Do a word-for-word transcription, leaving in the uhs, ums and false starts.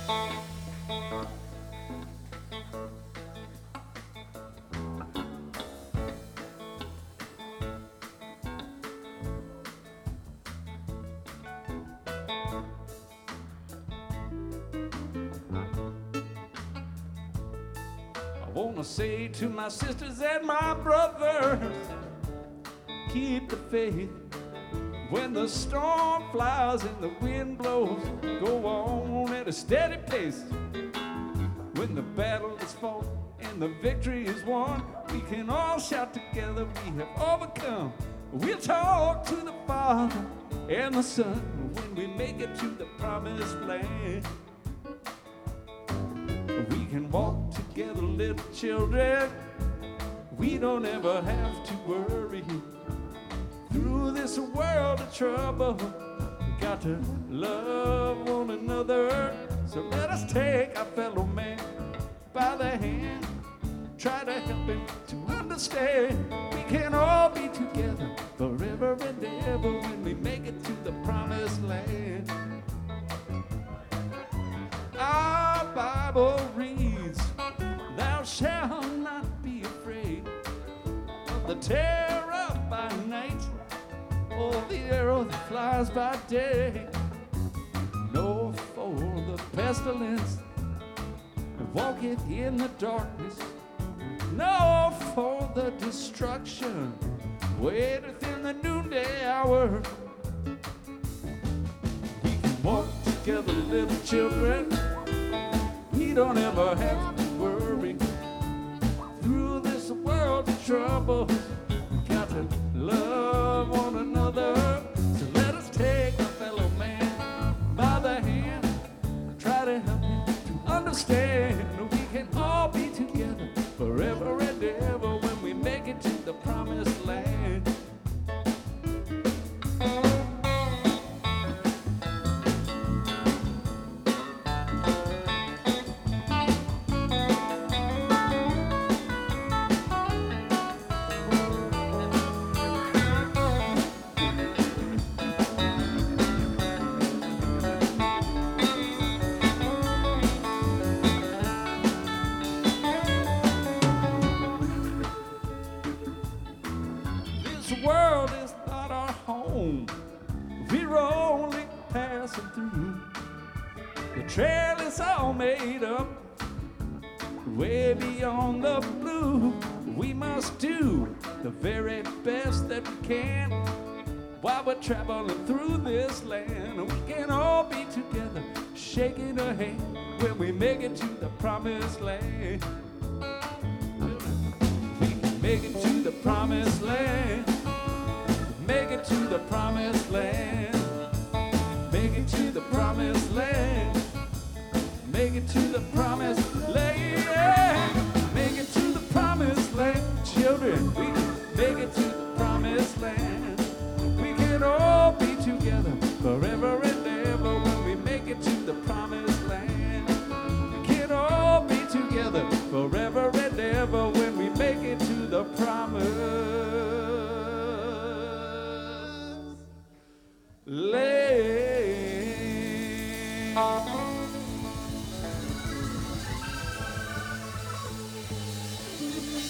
I wanna say to my sisters and my brothers, keep the faith. When the storm flies and the wind blows, go on at a steady pace. When the battle is fought and the victory is won, we can all shout together, we have overcome. We'll talk to the Father and the Son when we make it to the promised land. We can walk together, little children. We don't ever have to worry. Through this world of trouble, we got to love one another. So let us take our fellow man by the hand, try to help him to understand. We can all be together forever and ever when we make it to the promised land. Our Bible reads, thou shalt not be afraid of the terror by night, or the arrow that flies by day, nor for the pestilence that walketh in the darkness, nor for the destruction waiteth in the noonday hour. We can walk together, little children. We don't ever have to worry. Through this world of trouble, we got to love one another. So let us take our fellow man by the hand, try to help him to understand. We can all be together forever and ever when we make it to the promised land. This world is not our home. We're only passing through. The trail is all made up way beyond the blue. We must do the very best that we can while we're traveling through this land. We can all be together, shaking our hand when we make it to the promised land. We can make it to the promised land. Make it to the promised land.